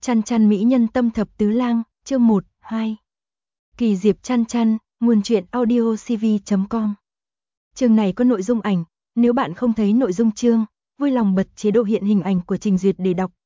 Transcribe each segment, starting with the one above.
Chăn chăn mỹ nhân tâm thập tứ lang, chương 1, 2. Kỳ diệp chăn chăn, nguồn truyện audiocv.com. Chương này có nội dung ảnh, nếu bạn không thấy nội dung chương, vui lòng bật chế độ hiện hình ảnh của trình duyệt để đọc.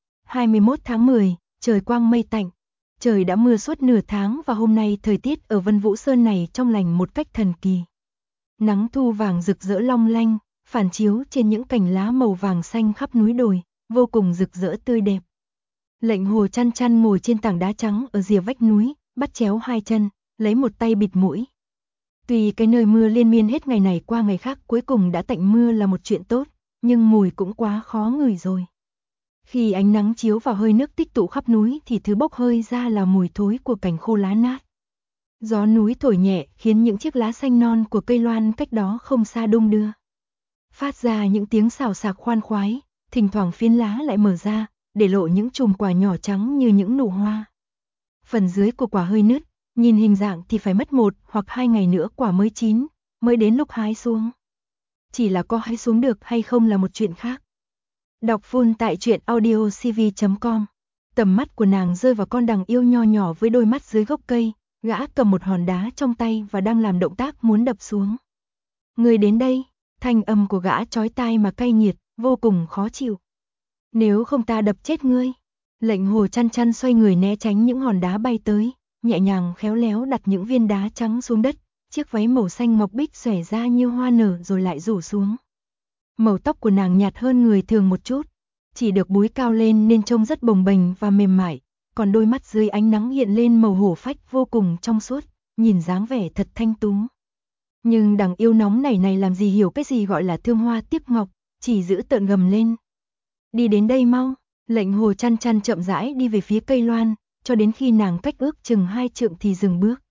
21 tháng 10, trời quang mây tạnh. Trời đã mưa suốt nửa tháng và hôm nay thời tiết ở Vân Vũ Sơn này trong lành một cách thần kỳ. Nắng thu vàng rực rỡ long lanh, phản chiếu trên những cành lá màu vàng xanh khắp núi đồi, vô cùng rực rỡ tươi đẹp. Lệnh Hồ chăn chăn ngồi trên tảng đá trắng ở rìa vách núi, bắt chéo hai chân, lấy một tay bịt mũi. Tuy cái nơi mưa liên miên hết ngày này qua ngày khác cuối cùng đã tạnh mưa là một chuyện tốt, nhưng mùi cũng quá khó ngửi rồi. Khi ánh nắng chiếu vào hơi nước tích tụ khắp núi thì thứ bốc hơi ra là mùi thối của cành khô lá nát. Gió núi thổi nhẹ khiến những chiếc lá xanh non của cây loan cách đó không xa đung đưa. Phát ra những tiếng xào xạc khoan khoái, thỉnh thoảng phiến lá lại mở ra, để lộ những chùm quả nhỏ trắng như những nụ hoa. Phần dưới của quả hơi nứt, nhìn hình dạng thì phải mất 1 hoặc 2 ngày nữa quả mới chín, mới đến lúc hái xuống. Chỉ là có hái xuống được hay không là một chuyện khác. Đọc full tại truyện audiocv.com. Tầm mắt của nàng rơi vào con đằng yêu nho nhỏ với đôi mắt dưới gốc cây, gã cầm một hòn đá trong tay và đang làm động tác muốn đập xuống. Người đến đây, thanh âm của gã chói tai mà cay nghiệt, vô cùng khó chịu. Nếu không ta đập chết ngươi. Lệnh Hồ chăn chăn xoay người né tránh những hòn đá bay tới, nhẹ nhàng khéo léo đặt những viên đá trắng xuống đất, chiếc váy màu xanh ngọc bích xòe ra như hoa nở rồi lại rủ xuống. Màu tóc của nàng nhạt hơn người thường một chút, chỉ được búi cao lên nên trông rất bồng bềnh và mềm mại, còn đôi mắt dưới ánh nắng hiện lên màu hổ phách vô cùng trong suốt, nhìn dáng vẻ thật thanh tú. Nhưng đằng yêu nóng này làm gì hiểu cái gì gọi là thương hoa tiếp ngọc, chỉ giữ tợn gầm lên. Đi đến đây mau. Lệnh Hồ chăn chăn chậm rãi đi về phía cây loan, cho đến khi nàng cách ước chừng 2 trượng thì dừng bước.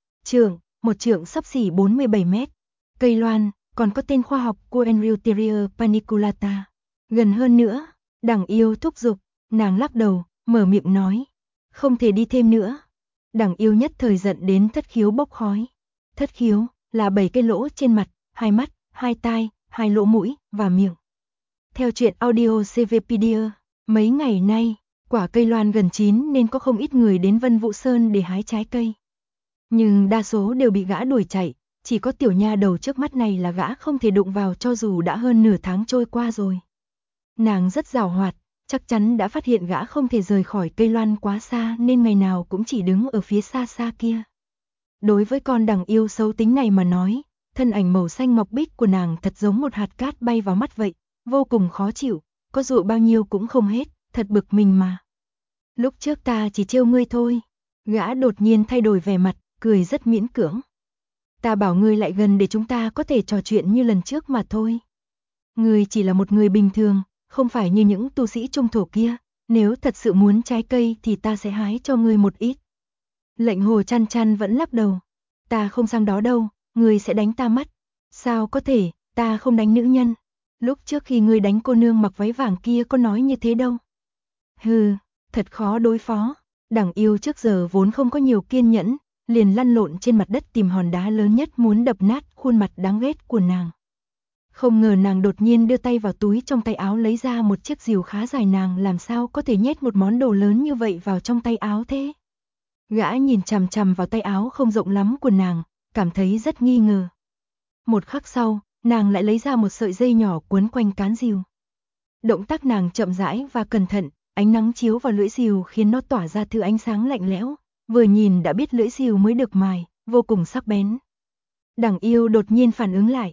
Một trượng sắp xỉ 47 mét. Cây loan, còn có tên khoa học Coenreutera paniculata. Gần hơn nữa, đằng yêu thúc giục, nàng lắc đầu, mở miệng nói. Không thể đi thêm nữa. Đằng yêu nhất thời giận đến thất khiếu bốc khói. Thất khiếu, là 7 cái lỗ trên mặt, 2 mắt, 2 tai, 2 lỗ mũi, và miệng. Theo truyện audio CVpedia. Mấy ngày nay, quả cây loan gần chín nên có không ít người đến Vân Vũ Sơn để hái trái cây. Nhưng đa số đều bị gã đuổi chạy, chỉ có tiểu nha đầu trước mắt này là gã không thể đụng vào cho dù đã hơn nửa tháng trôi qua rồi. Nàng rất giàu hoạt, chắc chắn đã phát hiện gã không thể rời khỏi cây loan quá xa nên ngày nào cũng chỉ đứng ở phía xa xa kia. Đối với con đằng yêu xấu tính này mà nói, thân ảnh màu xanh ngọc bích của nàng thật giống một hạt cát bay vào mắt vậy, vô cùng khó chịu. Có dụ bao nhiêu cũng không hết, thật bực mình mà. Lúc trước ta chỉ trêu ngươi thôi. Gã đột nhiên thay đổi vẻ mặt, cười rất miễn cưỡng. Ta bảo ngươi lại gần để chúng ta có thể trò chuyện như lần trước mà thôi. Ngươi chỉ là một người bình thường, không phải như những tu sĩ trung thổ kia. Nếu thật sự muốn trái cây thì ta sẽ hái cho ngươi một ít. Lệnh Hồ chăn chăn vẫn lắc đầu. Ta không sang đó đâu, ngươi sẽ đánh ta mất. Sao có thể, ta không đánh nữ nhân. Lúc trước khi ngươi đánh cô nương mặc váy vàng kia có nói như thế đâu. Hừ, thật khó đối phó. Đằng yêu trước giờ vốn không có nhiều kiên nhẫn, liền lăn lộn trên mặt đất tìm hòn đá lớn nhất muốn đập nát khuôn mặt đáng ghét của nàng. Không ngờ nàng đột nhiên đưa tay vào túi trong tay áo lấy ra một chiếc rìu khá dài, nàng làm sao có thể nhét một món đồ lớn như vậy vào trong tay áo thế. Gã nhìn chằm chằm vào tay áo không rộng lắm của nàng, cảm thấy rất nghi ngờ. Một khắc sau, nàng lại lấy ra một sợi dây nhỏ quấn quanh cán rìu. Động tác nàng chậm rãi và cẩn thận, ánh nắng chiếu vào lưỡi rìu khiến nó tỏa ra thứ ánh sáng lạnh lẽo, vừa nhìn đã biết lưỡi rìu mới được mài, vô cùng sắc bén. Đằng yêu đột nhiên phản ứng lại.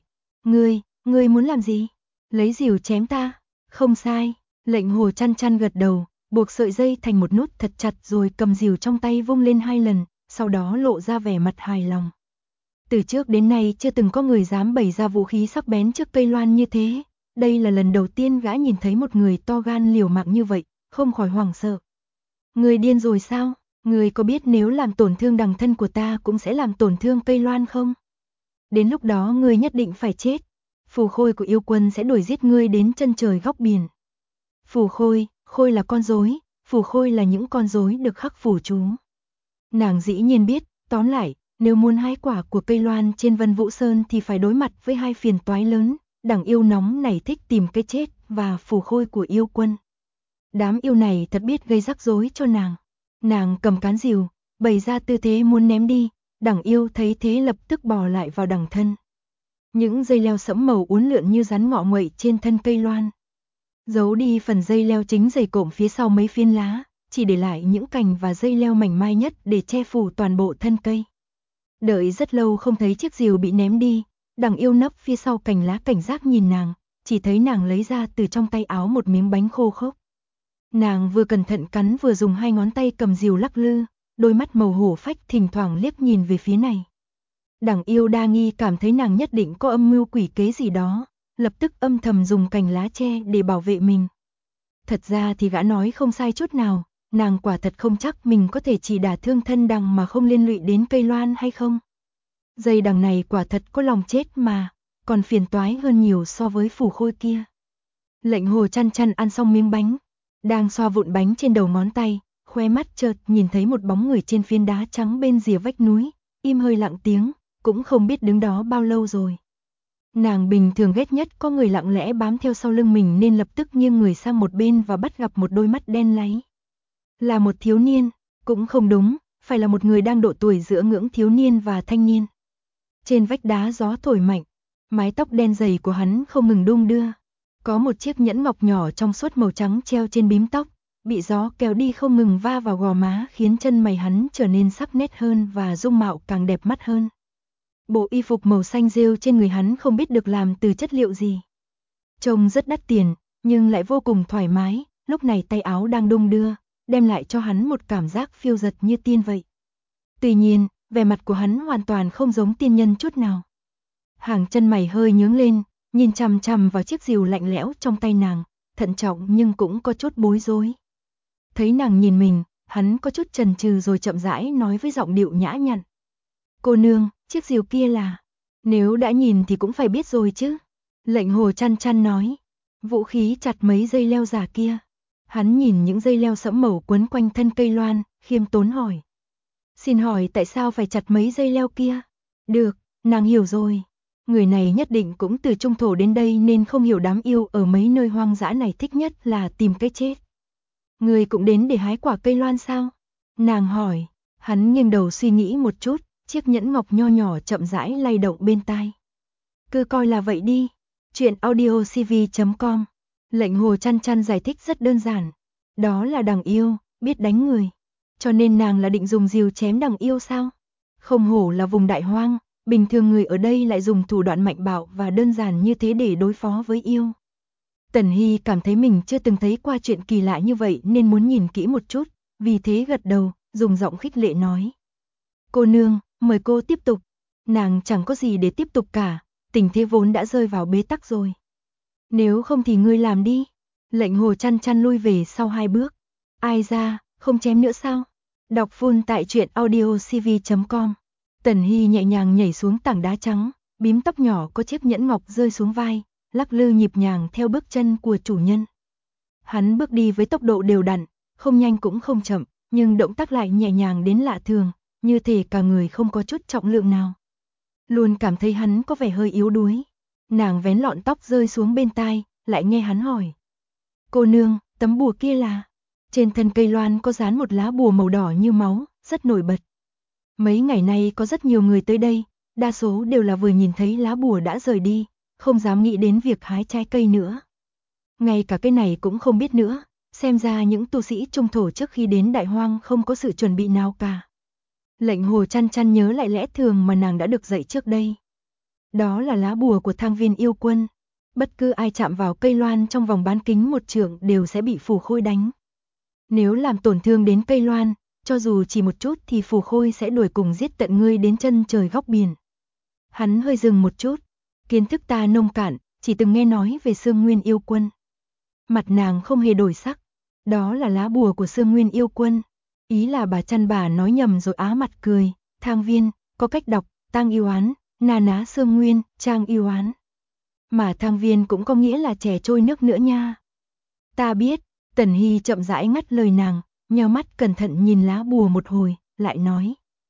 Ngươi muốn làm gì? Lấy rìu chém ta? Không sai. Lệnh Hồ chăn chăn gật đầu, buộc sợi dây thành một nút thật chặt rồi cầm rìu trong tay vung lên 2 lần, sau đó lộ ra vẻ mặt hài lòng. Từ trước đến nay chưa từng có người dám bày ra vũ khí sắc bén trước cây loan như thế. Đây là lần đầu tiên gã nhìn thấy một người to gan liều mạng như vậy, không khỏi hoảng sợ. Người điên rồi sao? Người có biết nếu làm tổn thương đằng thân của ta cũng sẽ làm tổn thương cây loan không? Đến lúc đó ngươi nhất định phải chết. Phù khôi của yêu quân sẽ đuổi giết ngươi đến chân trời góc biển. Phù khôi, khôi là con rối, phù khôi là những con rối được khắc phù chú. Nàng dĩ nhiên biết, tóm lại, nếu muốn hái quả của cây loan trên Vân Vũ Sơn thì phải đối mặt với 2 phiền toái lớn, đằng yêu nóng này thích tìm cái chết và phù khôi của yêu quân. Đám yêu này thật biết gây rắc rối cho nàng. Nàng cầm cán rìu, bày ra tư thế muốn ném đi, đằng yêu thấy thế lập tức bò lại vào đằng thân. Những dây leo sẫm màu uốn lượn như rắn ngọ nguậy trên thân cây loan. Giấu đi phần dây leo chính dày cộm phía sau mấy phiến lá, chỉ để lại những cành và dây leo mảnh mai nhất để che phủ toàn bộ thân cây. Đợi rất lâu không thấy chiếc rìu bị ném đi, đằng yêu nấp phía sau cành lá cảnh giác nhìn nàng, chỉ thấy nàng lấy ra từ trong tay áo một miếng bánh khô khốc. Nàng vừa cẩn thận cắn vừa dùng hai ngón tay cầm rìu lắc lư, đôi mắt màu hổ phách thỉnh thoảng liếc nhìn về phía này. Đằng yêu đa nghi cảm thấy nàng nhất định có âm mưu quỷ kế gì đó, lập tức âm thầm dùng cành lá tre để bảo vệ mình. Thật ra thì gã nói không sai chút nào, nàng quả thật không chắc mình có thể chỉ đả thương thân đằng mà không liên lụy đến cây loan hay không. Dây đằng này quả thật có lòng chết mà, còn phiền toái hơn nhiều so với phù khôi kia. Lệnh Hồ chăn chăn ăn xong miếng bánh, đang xoa vụn bánh trên đầu ngón tay, khóe mắt chợt nhìn thấy một bóng người trên phiến đá trắng bên rìa vách núi, im hơi lặng tiếng, cũng không biết đứng đó bao lâu rồi. Nàng bình thường ghét nhất có người lặng lẽ bám theo sau lưng mình nên lập tức nghiêng người sang một bên và bắt gặp một đôi mắt đen láy. Là một thiếu niên, cũng không đúng, phải là một người đang độ tuổi giữa ngưỡng thiếu niên và thanh niên. Trên vách đá gió thổi mạnh, mái tóc đen dày của hắn không ngừng đung đưa. Có một chiếc nhẫn ngọc nhỏ trong suốt màu trắng treo trên bím tóc, bị gió kéo đi không ngừng va vào gò má khiến chân mày hắn trở nên sắc nét hơn và dung mạo càng đẹp mắt hơn. Bộ y phục màu xanh rêu trên người hắn không biết được làm từ chất liệu gì. Trông rất đắt tiền, nhưng lại vô cùng thoải mái, lúc này tay áo đang đung đưa, đem lại cho hắn một cảm giác phiêu dật như tiên vậy. Tuy nhiên, vẻ mặt của hắn hoàn toàn không giống tiên nhân chút nào. Hàng chân mày hơi nhướng lên, nhìn chằm chằm vào chiếc rìu lạnh lẽo trong tay nàng, thận trọng nhưng cũng có chút bối rối. Thấy nàng nhìn mình, hắn có chút chần chừ rồi chậm rãi nói với giọng điệu nhã nhặn. Cô nương, chiếc rìu kia là... Nếu đã nhìn thì cũng phải biết rồi chứ. Lệnh Hồ chăn chăn nói. Vũ khí chặt mấy dây leo giả kia. Hắn nhìn những dây leo sẫm màu quấn quanh thân cây loan, khiêm tốn hỏi. Xin hỏi tại sao phải chặt mấy dây leo kia? Được, nàng hiểu rồi. Người này nhất định cũng từ trung thổ đến đây nên không hiểu đám yêu ở mấy nơi hoang dã này thích nhất là tìm cái chết. Người cũng đến để hái quả cây loan sao? Nàng hỏi. Hắn nghiêng đầu suy nghĩ một chút, chiếc nhẫn ngọc nho nhỏ chậm rãi lay động bên tai. Cứ coi là vậy đi. Chuyện audiocv.com. Lệnh Hồ chăn chăn giải thích rất đơn giản. Đó là đằng yêu, biết đánh người. Cho nên nàng là định dùng rìu chém đằng yêu sao? Không hổ là vùng đại hoang, bình thường người ở đây lại dùng thủ đoạn mạnh bạo và đơn giản như thế để đối phó với yêu. Tần Hy cảm thấy mình chưa từng thấy qua chuyện kỳ lạ như vậy nên muốn nhìn kỹ một chút, vì thế gật đầu, dùng giọng khích lệ nói. Cô nương, mời cô tiếp tục. Nàng chẳng có gì để tiếp tục cả, tình thế vốn đã rơi vào bế tắc rồi. Nếu không thì ngươi làm đi. Lệnh Hồ chăn chăn lui về sau 2 bước. Ai ra, không chém nữa sao? Đọc full tại truyện audiocv.com. Tần Hy nhẹ nhàng nhảy xuống tảng đá trắng, bím tóc nhỏ có chiếc nhẫn ngọc rơi xuống vai, lắc lư nhịp nhàng theo bước chân của chủ nhân. Hắn bước đi với tốc độ đều đặn, không nhanh cũng không chậm, nhưng động tác lại nhẹ nhàng đến lạ thường, như thể cả người không có chút trọng lượng nào. Luôn cảm thấy hắn có vẻ hơi yếu đuối. Nàng vén lọn tóc rơi xuống bên tai, lại nghe hắn hỏi. Cô nương, tấm bùa kia là... Trên thân cây loan có dán một lá bùa màu đỏ như máu, rất nổi bật. Mấy ngày nay có rất nhiều người tới đây, đa số đều là vừa nhìn thấy lá bùa đã rời đi, không dám nghĩ đến việc hái trái cây nữa. Ngay cả cái này cũng không biết nữa, xem ra những tu sĩ trung thổ trước khi đến đại hoang không có sự chuẩn bị nào cả. Lệnh Hồ chăn chăn nhớ lại lẽ thường mà nàng đã được dạy trước đây. Đó là lá bùa của Thang Viên yêu quân. Bất cứ ai chạm vào cây loan trong vòng bán kính 1 trượng đều sẽ bị phù khôi đánh. Nếu làm tổn thương đến cây loan, cho dù chỉ một chút thì phù khôi sẽ đuổi cùng giết tận ngươi đến chân trời góc biển. Hắn hơi dừng một chút. Kiến thức ta nông cạn, chỉ từng nghe nói về Xương Nguyên yêu quân. Mặt nàng không hề đổi sắc. Đó là lá bùa của Xương Nguyên yêu quân. Ý là bà chăn bà nói nhầm rồi á mặt cười. Thang Viên, có cách đọc, Tang yêu án, na ná Xương Nguyên, Trang yêu án. Mà Thang Viên cũng có nghĩa là trẻ trôi nước nữa nha. Ta biết. Tần Hy chậm rãi ngắt lời nàng, nheo mắt cẩn thận nhìn lá bùa một hồi, lại nói.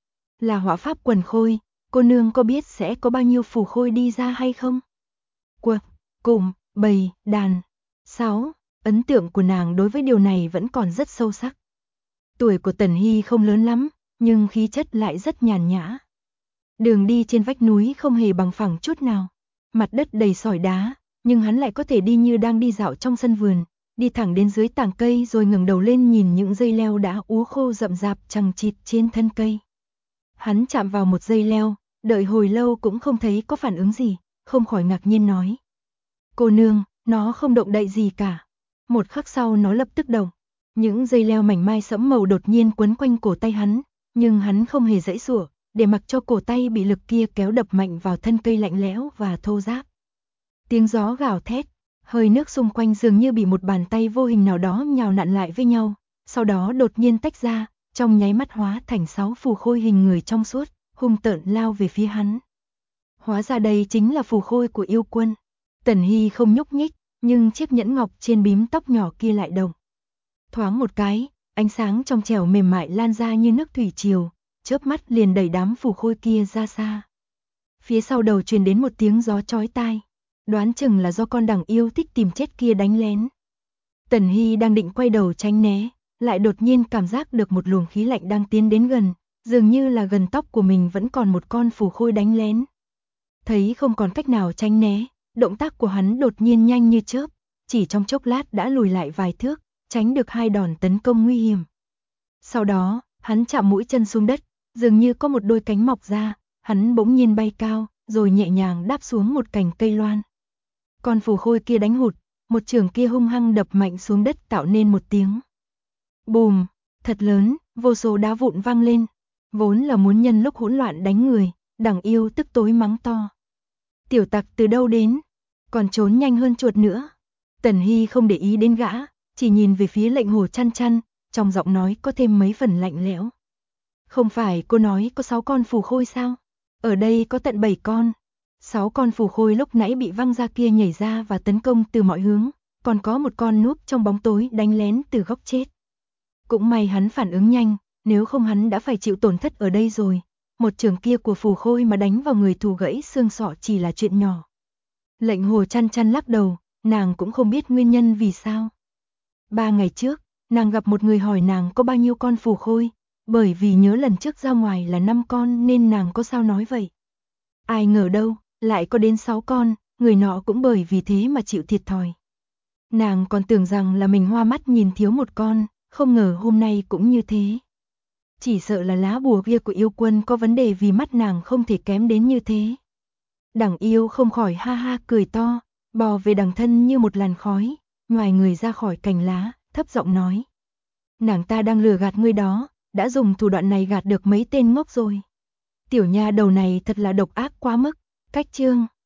Là họa pháp quần khôi, cô nương có biết sẽ có bao nhiêu phù khôi đi ra hay không? Quật, cụm, bầy, đàn. 6. ấn tượng của nàng đối với điều này vẫn còn rất sâu sắc. Tuổi của Tần Hy không lớn lắm, nhưng khí chất lại rất nhàn nhã. Đường đi trên vách núi không hề bằng phẳng chút nào, mặt đất đầy sỏi đá, nhưng hắn lại có thể đi như đang đi dạo trong sân vườn, đi thẳng đến dưới tàng cây rồi ngẩng đầu lên nhìn những dây leo đã úa khô rậm rạp chằng chịt trên thân cây. Hắn chạm vào một dây leo, đợi hồi lâu cũng không thấy có phản ứng gì, không khỏi ngạc nhiên nói: "Cô nương, nó không động đậy gì cả." Một khắc sau nó lập tức động. Những dây leo mảnh mai sẫm màu đột nhiên quấn quanh cổ tay hắn, nhưng hắn không hề giãy giụa, để mặc cho cổ tay bị lực kia kéo đập mạnh vào thân cây lạnh lẽo và thô ráp. Tiếng gió gào thét, hơi nước xung quanh dường như bị một bàn tay vô hình nào đó nhào nặn lại với nhau, sau đó đột nhiên tách ra, trong nháy mắt hóa thành 6 phù khôi hình người trong suốt, hung tợn lao về phía hắn. Hóa ra đây chính là phù khôi của yêu quân. Tần Hy không nhúc nhích, nhưng chiếc nhẫn ngọc trên bím tóc nhỏ kia lại động. Thoáng một cái, ánh sáng trong trẻo mềm mại lan ra như nước thủy triều, chớp mắt liền đẩy đám phù khôi kia ra xa. Phía sau đầu truyền đến một tiếng gió chói tai, đoán chừng là do con đằng yêu thích tìm chết kia đánh lén. Tần Hy đang định quay đầu tránh né, lại đột nhiên cảm giác được một luồng khí lạnh đang tiến đến gần, dường như là gần tóc của mình vẫn còn một con phù khôi đánh lén. Thấy không còn cách nào tránh né, động tác của hắn đột nhiên nhanh như chớp, chỉ trong chốc lát đã lùi lại vài thước, tránh được 2 đòn tấn công nguy hiểm. Sau đó, hắn chạm mũi chân xuống đất, dường như có một đôi cánh mọc ra, hắn bỗng nhiên bay cao, rồi nhẹ nhàng đáp xuống một cành cây loan. Con phù khôi kia đánh hụt, một chưởng kia hung hăng đập mạnh xuống đất tạo nên một tiếng bùm thật lớn, vô số đá vụn vang lên. Vốn là muốn nhân lúc hỗn loạn đánh người, đằng yêu tức tối mắng to: "Tiểu tặc từ đâu đến, còn trốn nhanh hơn chuột nữa." Tần Hy không để ý đến gã, chỉ nhìn về phía Lệnh Hồ Chăn Chăn, trong giọng nói có thêm mấy phần lạnh lẽo. "Không phải cô nói có 6 con phù khôi sao? Ở đây có tận 7 con. 6 con phù khôi lúc nãy bị văng ra kia nhảy ra và tấn công từ mọi hướng, còn có một con núp trong bóng tối đánh lén từ góc chết. Cũng may hắn phản ứng nhanh, nếu không hắn đã phải chịu tổn thất ở đây rồi. Một chưởng kia của phù khôi mà đánh vào người thù gãy xương sọ chỉ là chuyện nhỏ." Lệnh Hồ Chăn Chăn lắc đầu, nàng cũng không biết nguyên nhân vì sao. 3 ngày trước, nàng gặp một người hỏi nàng có bao nhiêu con phù khôi, bởi vì nhớ lần trước ra ngoài là 5 con nên nàng có sao nói vậy. Ai ngờ đâu, lại có đến 6 con, người nọ cũng bởi vì thế mà chịu thiệt thòi. Nàng còn tưởng rằng là mình hoa mắt nhìn thiếu một con, không ngờ hôm nay cũng như thế. Chỉ sợ là lá bùa kia của yêu quân có vấn đề vì mắt nàng không thể kém đến như thế. Đằng yêu không khỏi ha ha cười to, bò về đằng thân như một làn khói, ngoài người ra khỏi cành lá, thấp giọng nói: "Nàng ta đang lừa gạt ngươi đó, đã dùng thủ đoạn này gạt được mấy tên ngốc rồi. Tiểu nha đầu này thật là độc ác quá mức." Cách chương